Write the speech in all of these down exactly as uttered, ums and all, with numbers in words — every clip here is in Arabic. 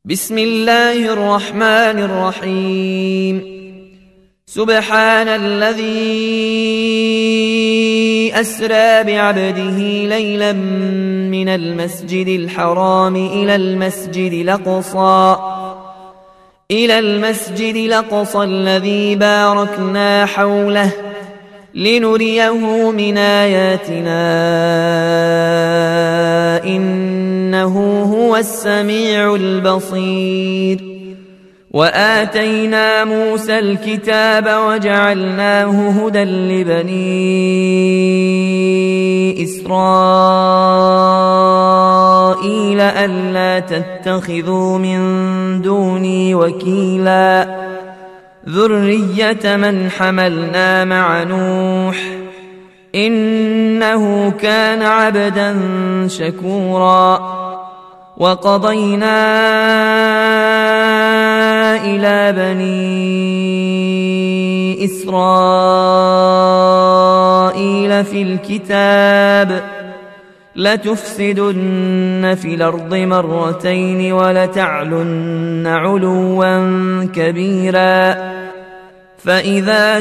بسم الله الرحمن الرحيم. سبحان الذي أسرى بعبده ليلا من المسجد الحرام إلى المسجد الأقصى إلى المسجد الأقصى الذي باركنا حوله لنريه من آياتنا إنه هو السميع البصير. وآتينا موسى الكتاب وجعلناه هدى لبني إسرائيل ألا تتخذوا من دوني وكيلا ذرية من حملنا مع نوح إنه كان عبدا شكورا. وقضينا إلى بني إسرائيل في الكتاب لتفسدن في الأرض مرتين ولتعلن علوا كبيرا. فإذا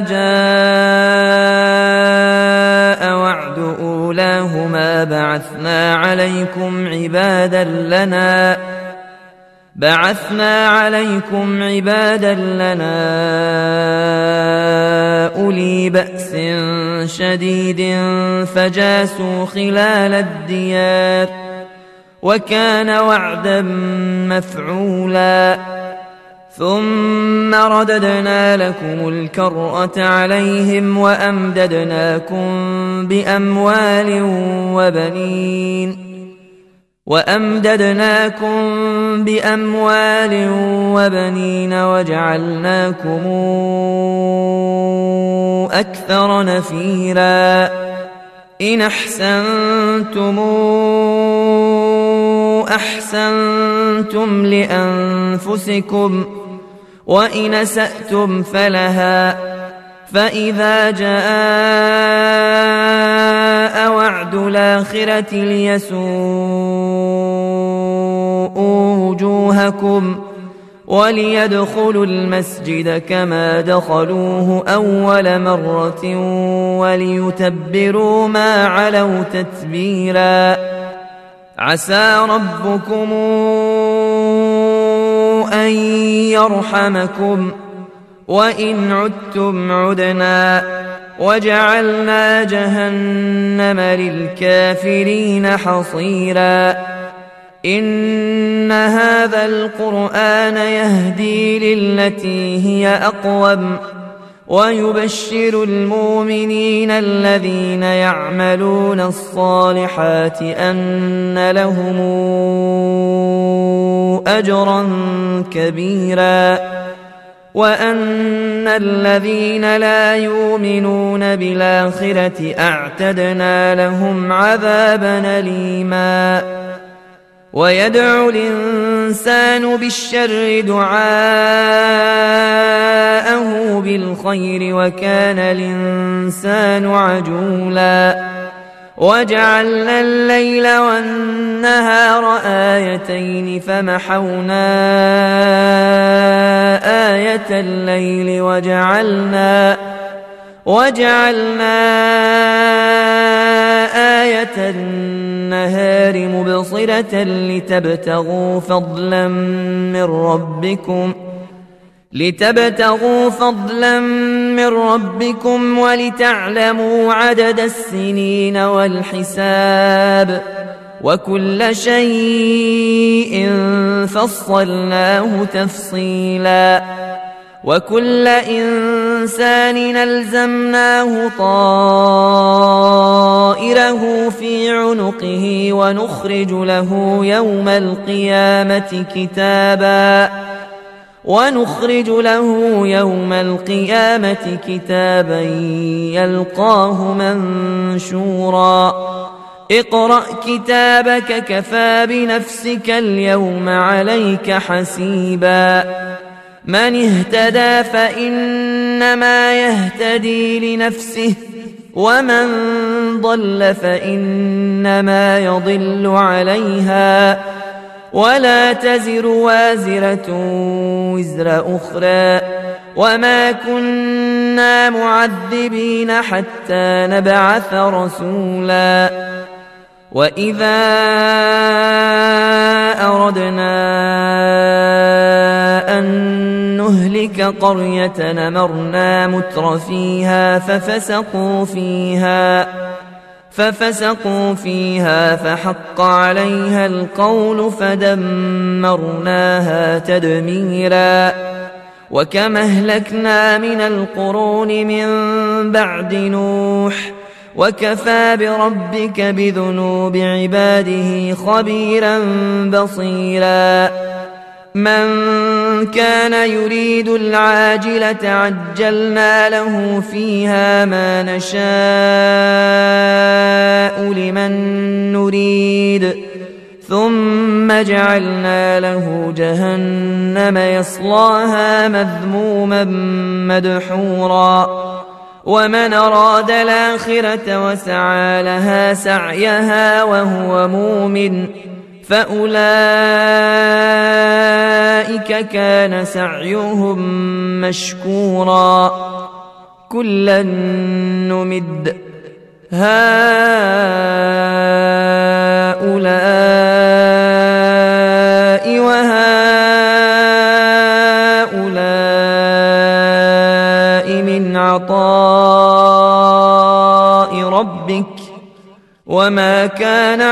جاء وعد أولاهما بعثنا عليكم عبادا لنا بعثنا عليكم عبادا لنا أولي بأس شديد فجاسوا خلال الديار وكان وعدا مفعولا. ثم رددنا لكم الكرة عليهم وأمددناكم بأموال وبنين وأمددناكم بأموال وبنين وجعلناكم أكثر نفيرا. إن أحسنتم أحسنتم لأنفسكم وإن أسأتم فلها. فإذا جاء وعد الآخرة ليسوءوا وجوهكم وليدخلوا المسجد كما دخلوه أول مرة وليتبروا ما علوا تتبيرا. عسى ربكم أن يرحمكم وإن عدتم عدنا وجعلنا جهنم للكافرين حصيرا. إن هذا القرآن يهدي للتي هي أقوم ويبشر المؤمنين الذين يعملون الصالحات أن لهم أجرا كبيرا وأن الذين لا يؤمنون بالآخرة أعتدنا لهم عذابا أليما. ويدعو الإنسان بالشر دعاءه بالخير وكان الإنسان عجولا. وجعلنا الليل والنهار آيتين فمحونا آية الليل وجعلنا وجعلنا آية النهار مبصرة لتبتغوا فضلا من ربكم لتبتغوا فضلا من ربكم ولتعلموا عدد السنين والحساب وكل شيء فصلناه تفصيلا. وكل إنسان ألزمناه طائره في عنقه ونخرج له يوم القيامة كتابا ونخرج له يوم القيامة كتابا يلقاه منشورا. اقرأ كتابك كفى بنفسك اليوم عليك حسيبا. من اهتدى فإنما يهتدي لنفسه ومن ضل فإنما يضل عليها ولا تزر وازرة وزر أخرى وما كنا معذبين حتى نبعث رسولا وإذا أردنا أن نهلك قرية أمرنا متر فيها ففسقوا فيها ففسقوا فيها فحق عليها القول فدمرناها تدميرا وكم أهلكنا من القرون من بعد نوح وكفى بربك بذنوب عباده خبيرا بصيرا من كان يريد العاجلة عجلنا له فيها ما نشاء لمن نريد ثم جعلنا له جهنم يصلاها مذموما مدحورا ومن أراد الآخرة وسعى لها سعيها وهو مؤمن فأولئك كان سعيهم مشكورا كلا نمد هؤلاء وهؤلاء من عطاء ربك وما كان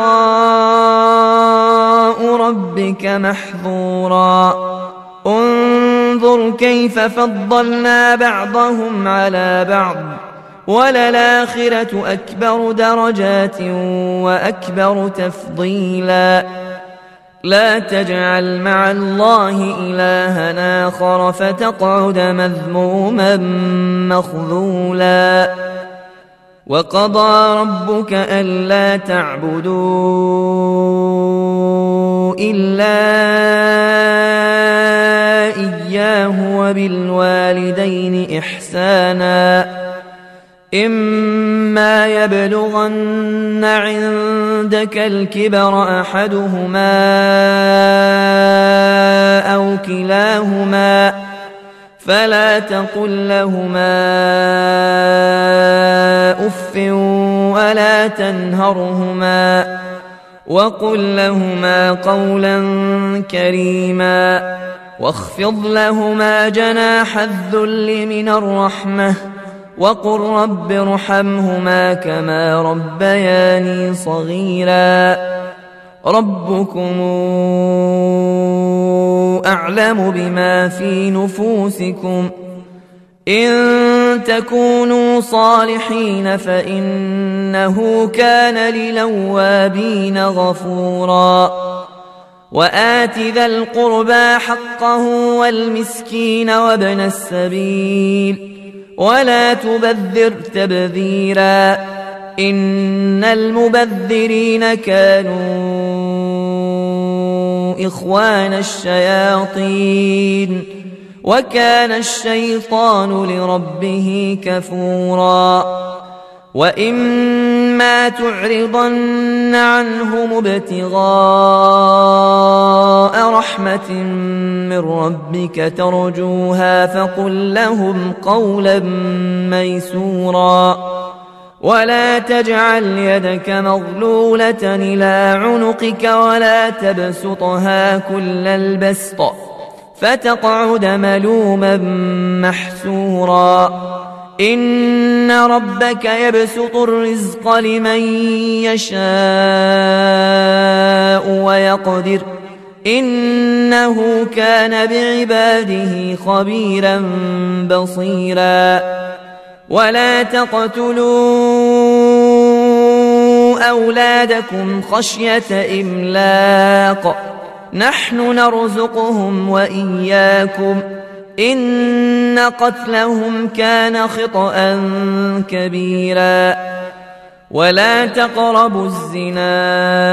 عطاء ربك محظورا انظر كيف فضلنا بعضهم على بعض وللآخرة أكبر درجات وأكبر تفضيلا لا تجعل مع الله إلها آخر فتقعد مذموما مخذولا وقضى ربك ألا تعبدوا إلا إياه وبالوالدين إحسانا إما يبلغن عندك الكبر أحدهما أو كلاهما فلا تقل لهما أف ولا تنهرهما وقل لهما قولا كريما واخفض لهما جناح الذل من الرحمة وقل رب ارحمهما كما ربياني صغيرا ربكم أعلم بما في نفوسكم إن تكونوا صالحين فإنه كان للأوابين غفورا وآت ذا القربى حقه والمسكين وابن السبيل ولا تبذر تبذيرا إن المبذرين كانوا إخوان الشياطين وكان الشيطان لربه كفورا وإما تعرضن عنهم ابتغاء رحمة من ربك ترجوها فقل لهم قولا ميسورا ولا تجعل يدك مغلولة إلى عنقك ولا تبسطها كل البسط فتقعد ملوما محسورا إن ربك يبسط الرزق لمن يشاء ويقدر إنه كان بعباده خبيرا بصيرا ولا تقتلوا أولادكم خشية إملاق نحن نرزقهم وإياكم إن قتلهم كان خطأ كبيرا ولا تقربوا الزنا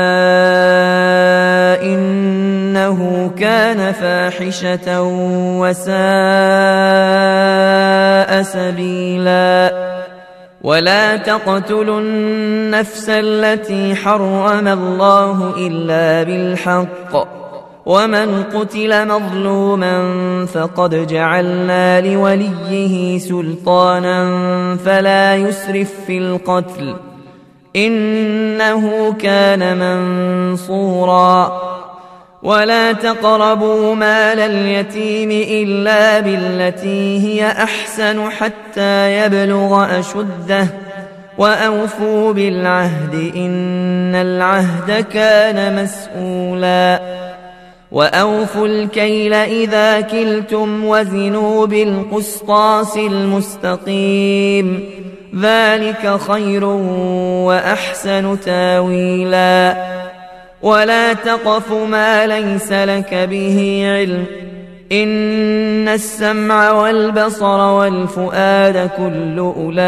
إنه كان فاحشة وساء سبيلا ولا تقتلوا النفس التي حرم الله إلا بالحق ومن قتل مظلوما فقد جعلنا لوليه سلطانا فلا يسرف في القتل إنه كان منصورا ولا تقربوا مال اليتيم إلا بالتي هي أحسن حتى يبلغ أشده وأوفوا بالعهد إن العهد كان مسؤولا وأوفوا الكيل إذا كلتم وزنوا بالقسطاس المستقيم ذلك خير وأحسن تاويلا ولا تقف ما ليس لك به علم إن السمع والبصر والفؤاد كل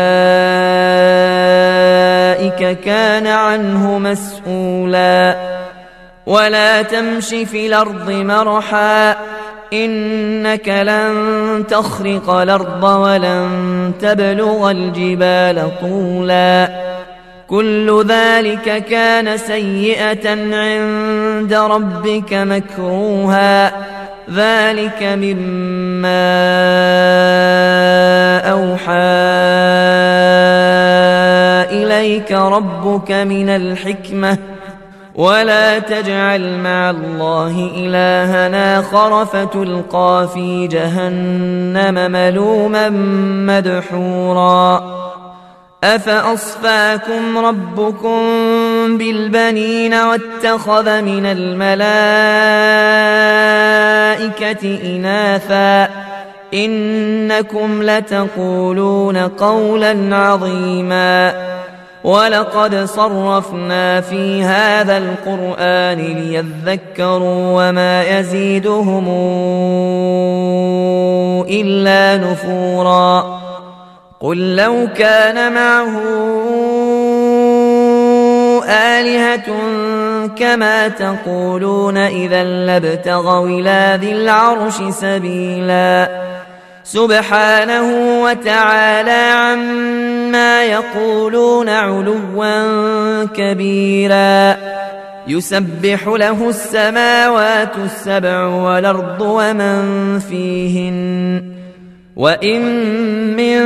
أولئك كان عنه مسؤولا ولا تمش في الأرض مرحا إنك لن تخرق الأرض ولن تبلغ الجبال طولا كل ذلك كان سيئة عند ربك مكروها ذلك مما أوحى إليك ربك من الحكمة ولا تجعل مع الله إلها آخر فتلقى في جهنم ملوما مدحورا أفأصفاكم ربكم بالبنين واتخذ من الملائكة إناثا إنكم لتقولون قولا عظيما ولقد صرفنا في هذا القرآن ليذكروا وما يزيدهم إلا نفورا قل لو كان معه آلهة كما تقولون إذا لابتغوا إلى ذي العرش سبيلا سبحانه وتعالى عما يقولون علوا كبيرا يسبح له السماوات السبع والأرض ومن فيهن وإن من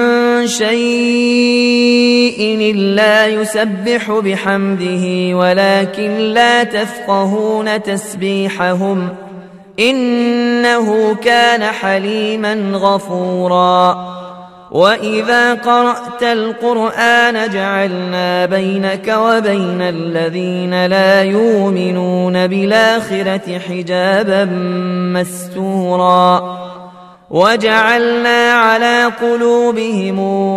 شيء إلا يسبح بحمده ولكن لا تفقهون تسبيحهم إنه كان حليما غفورا وإذا قرأت القرآن جعلنا بينك وبين الذين لا يؤمنون بالآخرة حجابا مستورا وجعلنا على قلوبهم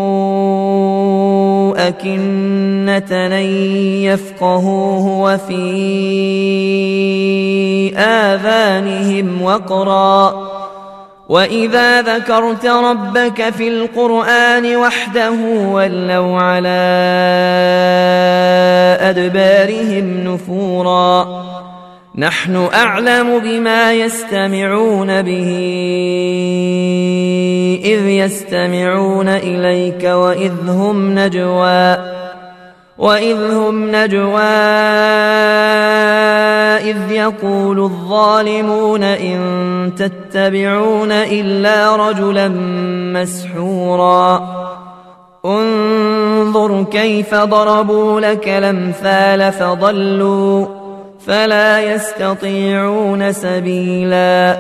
أكنة أن يفقهوه وفي آذانهم وقرا وإذا ذكرت ربك في القرآن وحده ولوا على أدبارهم نفورا نحن أعلم بما يستمعون به إذ يستمعون إليك وإذ هم نجوى وإذ هم نجوى إذ يقول الظالمون إن تتبعون إلا رجلا مسحورا انظر كيف ضربوا لك الأمثال فضلوا فلا يستطيعون سبيلا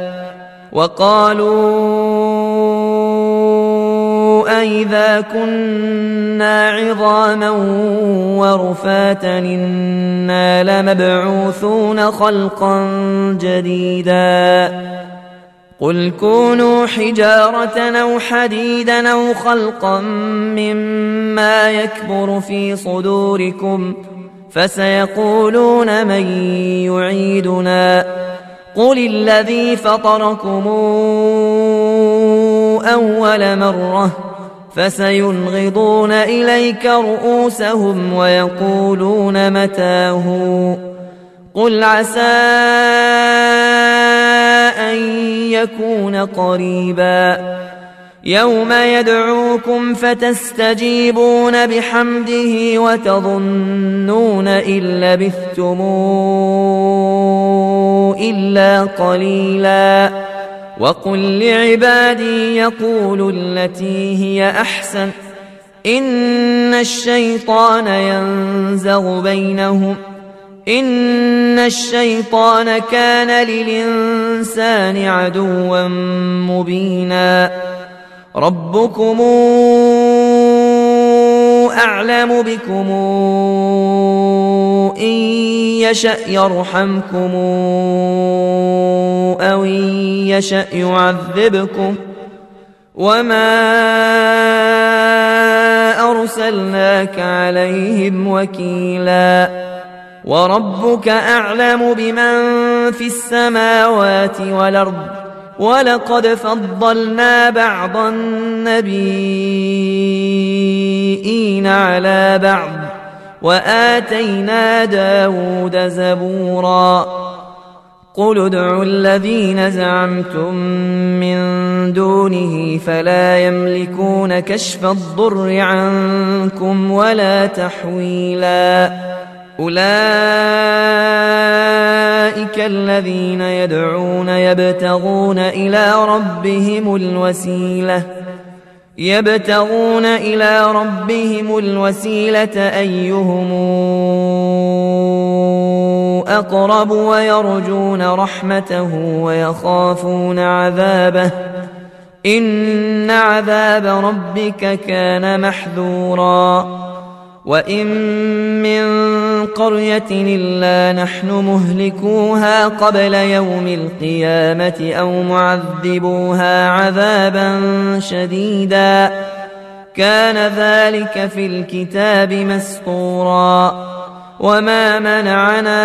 وقالوا أئذا كنا عظاما ورفاتا إنا لمبعوثون خلقا جديدا قل كونوا حجارة أو حديدا أو خلقا مما يكبر في صدوركم فسيقولون من يعيدنا قل الذي فطركم أول مرة فسينغضون إليك رؤوسهم ويقولون متاه قل عسى أن يكون قريبا يوم يدعوكم فتستجيبون بحمده وتظنون إن لبثتم إلا قليلا. وقل لعبادي يقولوا التي هي أحسن إن الشيطان ينزغ بينهم إن الشيطان كان للإنسان عدوا مبينا. ربكم أعلم بكم إن يشأ يرحمكم أو إن يشأ يعذبكم وما أرسلناك عليهم وكيلا. وربك أعلم بمن في السماوات والأرض ولقد فضلنا بعض النبيين على بعض وآتينا داود زبورا. قل ادعوا الذين زعمتم من دونه فلا يملكون كشف الضر عنكم ولا تحويلا. أولئك الذين يدعون يبتغون إلى ربهم الوسيلة يبتغون إلى ربهم الوسيلة أيهم أقرب ويرجون رحمته ويخافون عذابه إن عذاب ربك كان محذورا. وإن من قرية إلا نحن مهلكوها قبل يوم القيامة أو معذبوها عذابا شديدا كان ذلك في الكتاب مسطورا. وما منعنا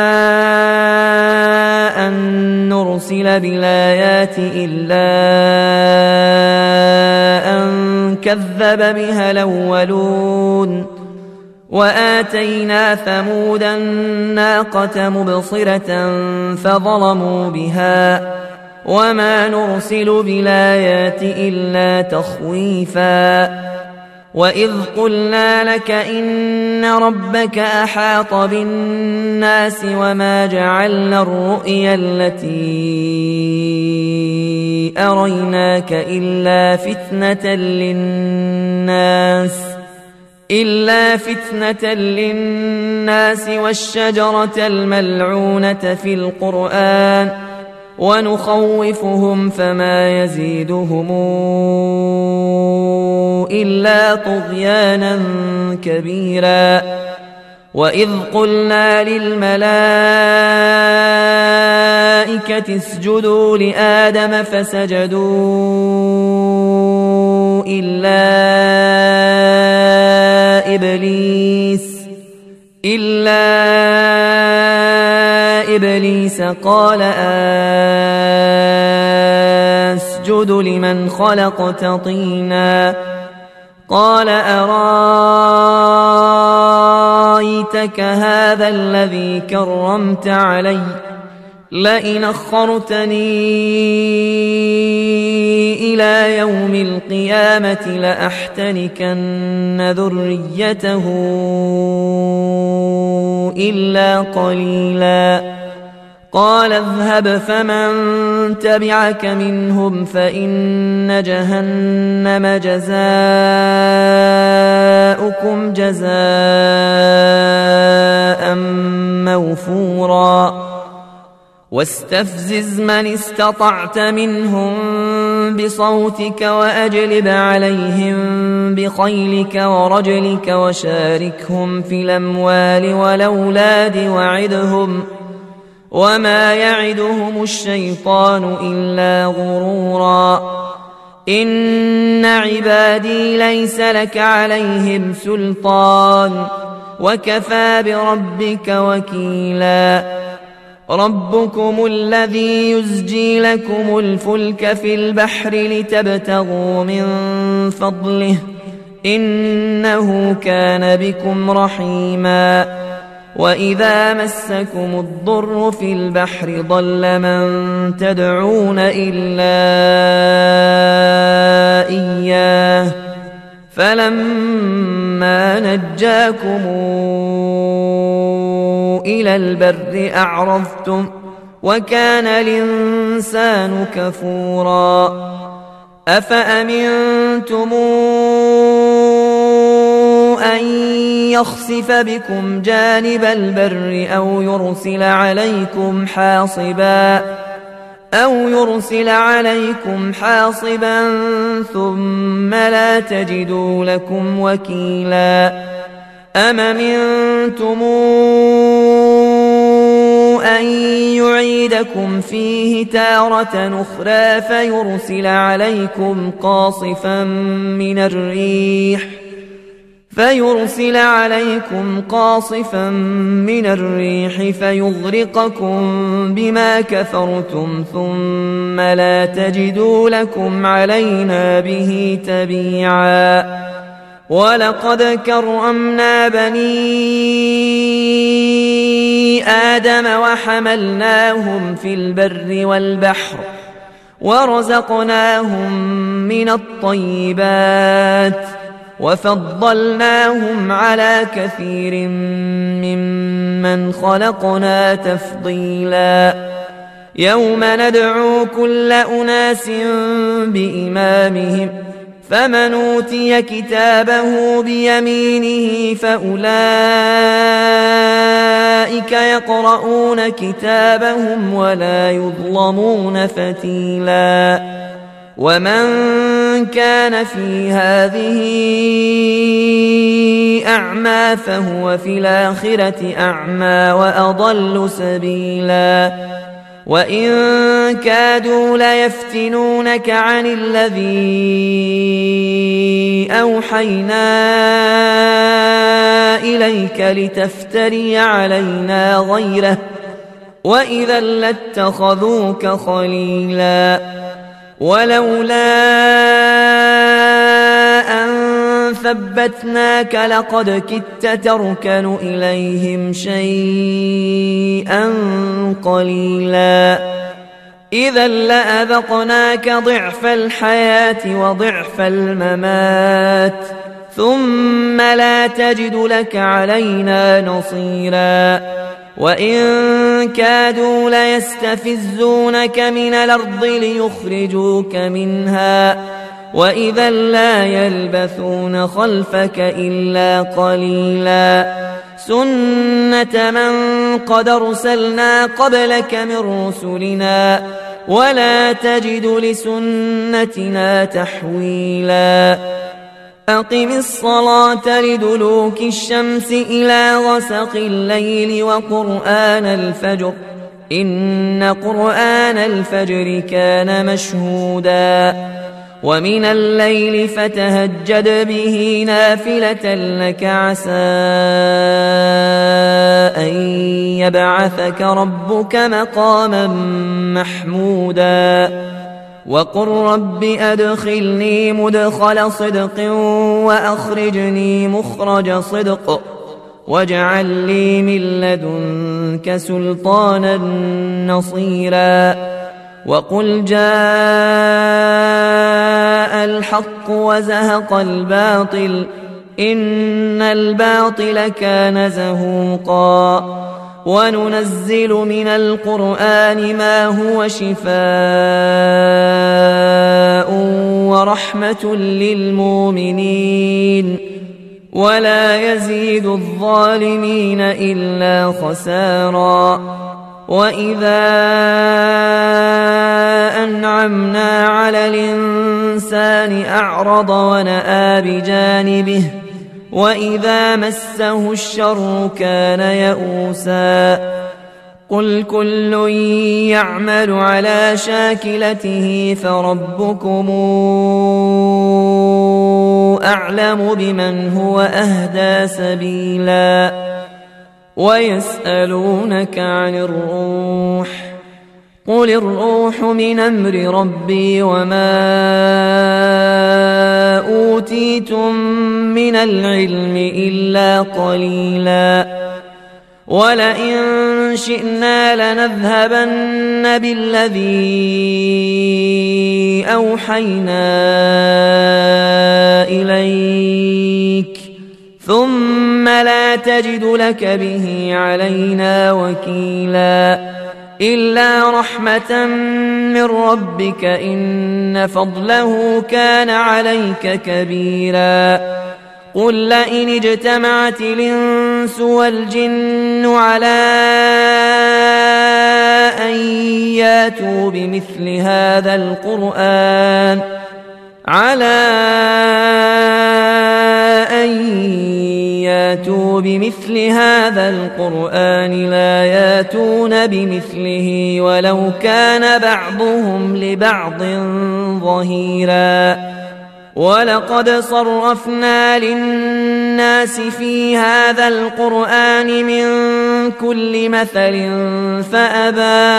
أن نرسل بالآيات إلا أن كذب بها الأولون. وآتينا ثمود الناقة مبصرة فظلموا بها وما نرسل بالآيات إلا تخويفا. وإذ قلنا لك إن ربك أحاط بالناس وما جعلنا الرؤيا التي أريناك إلا فتنة للناس إلا فتنة للناس والشجرة الملعونة في القرآن ونخوفهم فما يزيدهم إلا طغيانا كبيرا. وإذ قلنا للملائكة اسجدوا لآدم فسجدوا إلا إبليس إلا إبليس قال أسجد لمن خلقت طينا قال أرايتك هذا الذي كرمت علي لئن أخرتني إلى يوم القيامة لأحتنكن ذريته إلا قليلا. قال اذهب فمن تبعك منهم فإن جهنم جزاؤكم جزاء موفورا. واستفزز من استطعت منهم بصوتك وأجلب عليهم بخيلك ورجلك وشاركهم في الأموال والأولاد وعدهم وما يعدهم الشيطان إلا غرورا. إن عبادي ليس لك عليهم سلطان وكفى بربك وكيلا. ربكم الذي يزجي لكم الفلك في البحر لتبتغوا من فضله إنه كان بكم رحيما. وإذا مسكم الضر في البحر ضل من تدعون إلا فلما نجاكم إلى البر أعرضتم وكان الإنسان كفورا أفأمنتم أن يخسف بكم جانب البر أو يرسل عليكم حاصبا أو يرسل عليكم حاصبا ثم لا تجدوا لكم وكيلا أم أمنتم أن يعيدكم فيه تارة أخرى فيرسل عليكم قاصفا من الريح فيرسل عليكم قاصفا من الريح فيغرقكم بما كفرتم ثم لا تجدوا لكم علينا به تبيعا ولقد كرمنا بني آدم وحملناهم في البر والبحر ورزقناهم من الطيبات وفضلناهم على كثير ممن خلقنا تفضيلا يوم ندعو كل أناس بإمامهم فمن أوتي كتابه بيمينه فأولئك يقرؤون كتابهم ولا يظلمون فتيلا ومن كان في هذه أعمى فهو في الآخرة أعمى وأضل سبيلا وإن كادوا ليفتنونك عن الذي أوحينا إليك لتفتري علينا غيره وإذا لاتخذوك خليلا ولولا أن ثبتناك لقد كدت تركن إليهم شيئا قليلا إذا لأذقناك ضعف الحياة وضعف الممات ثم لا تجد لك علينا نصيرا وإن كادوا ليستفزونك من الأرض ليخرجوك منها وإذا لا يلبثون خلفك إلا قليلا سنة من قد أرسلنا قبلك من رسلنا ولا تجد لسنتنا تحويلا أقم الصلاة لدلوك الشمس إلى غسق الليل وقرآن الفجر إن قرآن الفجر كان مشهودا ومن الليل فتهجد به نافلة لك عسى أن يبعثك ربك مقاما محمودا وقل رب أدخلني مدخل صدق وأخرجني مخرج صدق واجعل لي من لدنك سلطانا نصيرا وقل جاء الحق وزهق الباطل إن الباطل كان زهوقا وننزل من القرآن ما هو شفاء ورحمة للمؤمنين ولا يزيد الظالمين إلا خسارا وإذا أنعمنا على الإنسان أعرض ونأى بجانبه وإذا مسه الشر كان يئوسا قل كل يعمل على شاكلته فربكم أعلم بمن هو أهدى سبيلا ويسألونك عن الروح قل الروح من أمر ربي وما أوتيتم من العلم إلا قليلا ولئن شئنا لنذهبن بالذي أوحينا إليك ثم لا تجد لك به علينا وكيلا إلا رحمة من ربك إن فضله كان عليك كبيرا قل لئن اجتمعت الإنس والجن على أن ياتوا بمثل هذا القرآن على أن ياتوا بمثل هذا القرآن لا ياتون بمثله ولو كان بعضهم لبعض ظهيرا ولقد صرفنا للناس في هذا القرآن من كل مثل فأبى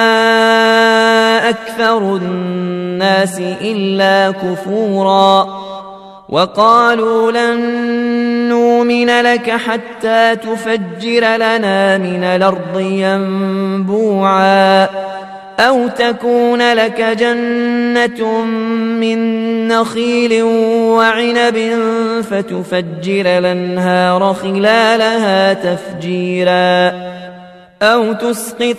أكثر الناس إلا كفورا وقالوا لن نؤمن لك حتى تفجر لنا من الأرض ينبوعا أو تكون لك جنة من نخيل وعنب فتفجر الأنهار خلالها تفجيرا أو تسقط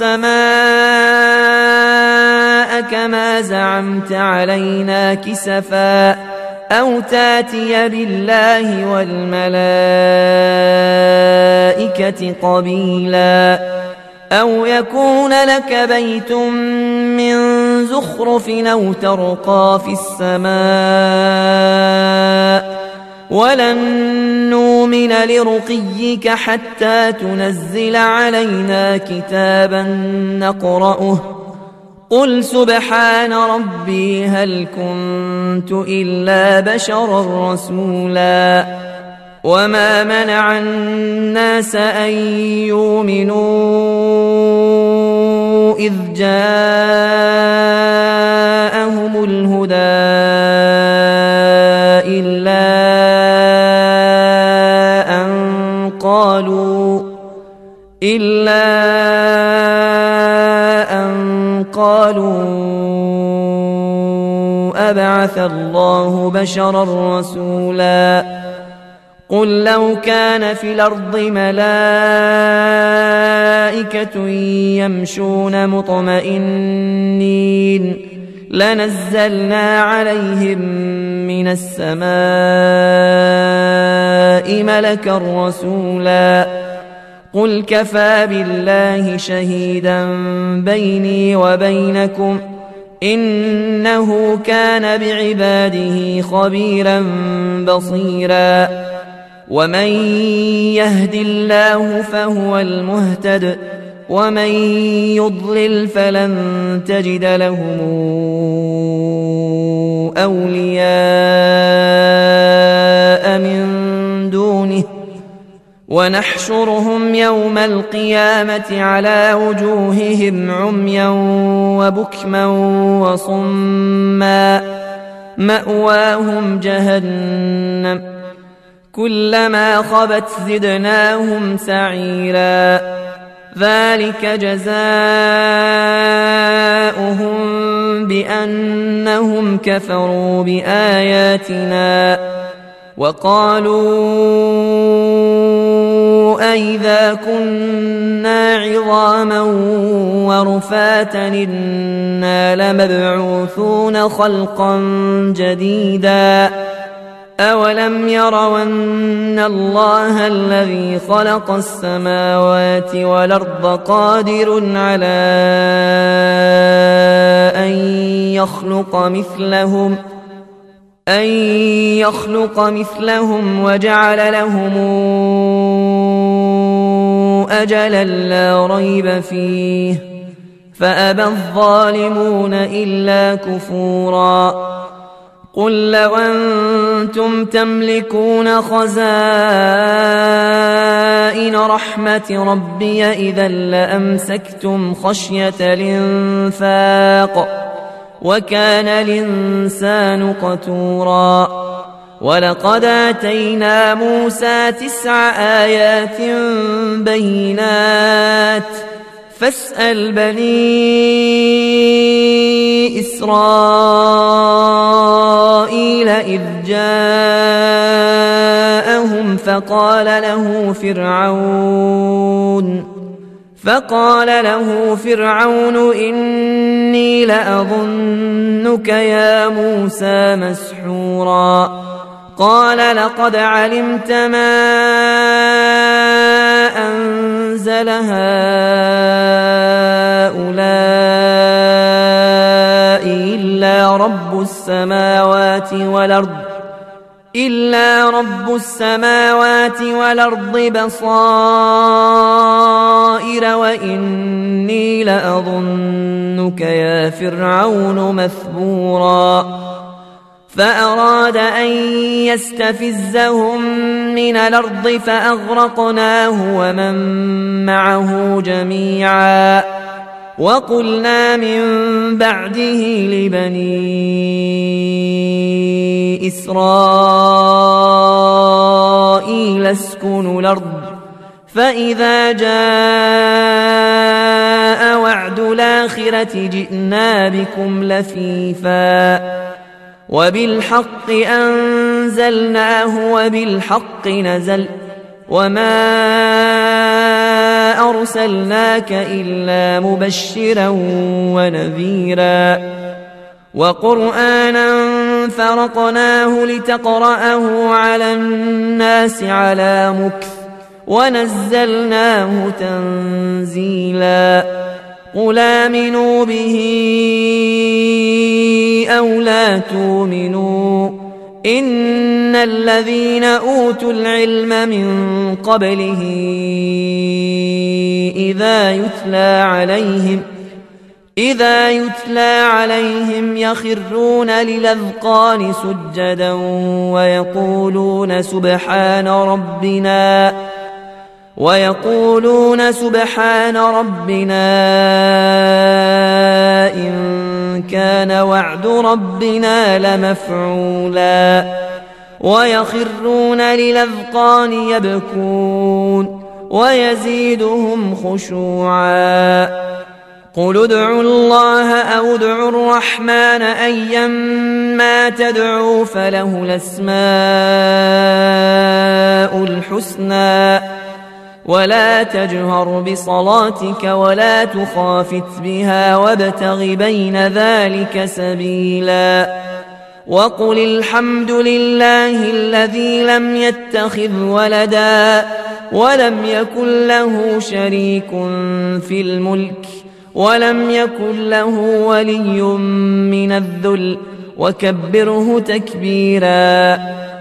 السماء كما زعمت علينا كسفا أو تاتي بالله والملائكة قبيلا أو يكون لك بيت من زخرف أو ترقى في السماء ولن نؤمن لرقيك حتى تنزل علينا كتابا نقرأه قل سبحان ربي هل كنت إلا بشرا رسولا وما منع الناس أن يؤمنوا إذ جاءهم الهدى إلا أن قالوا إلا أن قالوا أبعث الله بشرا رسولا قل لو كان في الأرض ملائكة يمشون مطمئنين لنزلنا عليهم من السماء ملكا رسولا قل كفى بالله شهيدا بيني وبينكم إنه كان بعباده خبيرا بصيرا ومن يهد الله فهو المهتد ومن يضلل فلن تجد لهم أولياء من دونه ونحشرهم يوم القيامة على وجوههم عميا وبكما وصما مأواهم جهنم كلما خبت زدناهم سعيرا ذلك جزاؤهم بأنهم كفروا بآياتنا وقالوا أئذا كنا عظاما ورفاتا إنا لمبعوثون خلقا جديدا أولم يروا أن الله الذي خلق السماوات والأرض قادر على أن يخلق مثلهم أن يخلق مثلهم وجعل لهم أجلا لا ريب فيه فأبى الظالمون إلا كفورا قل لو أنتم تملكون خزائن رحمة ربي إذا لأمسكتم خشية الإنفاق وكان الإنسان قتورا ولقد آتينا موسى تسع آيات بينات فاسأل بني إسرائيل إذ جاءهم فقال له فرعون فقال له فرعون إني لأظنك يا موسى مسحورا قال لقد علمت ما أنزل هؤلاء إلا رب السماوات والأرض إلا رب السماوات والأرض بصائر وإني لأظنك يا فرعون مثبورا فأراد أن يستفزهم من الأرض فأغرقناه ومن معه جميعا وقلنا من بعده لبني إسرائيل اسكنوا الأرض فإذا جاء وعد الآخرة جئنا بكم لفيفا وبالحق أنزلناه وبالحق نزل وما أرسلناك إلا مبشرا ونذيرا وقرآنا فرقناه لتقرأه على الناس على مكث ونزلناه تنزيلا قل آمنوا به أو لا تؤمنوا إن الذين أوتوا العلم من قبله إذا يتلى عليهم إذا يتلى عليهم يخرون للأذقان سجدا ويقولون سبحان ربنا ويقولون سبحان ربنا إن كان وعد ربنا لمفعولا ويخرون للأذقان يبكون ويزيدهم خشوعا قل ادعوا الله أو ادعوا الرحمن أيما تدعوا فله الأسماء الحسنى ولا تجهر بصلاتك ولا تخافت بها وابتغ بين ذلك سبيلا وقل الحمد لله الذي لم يتخذ ولدا ولم يكن له شريك في الملك ولم يكن له ولي من الذل وكبره تكبيرا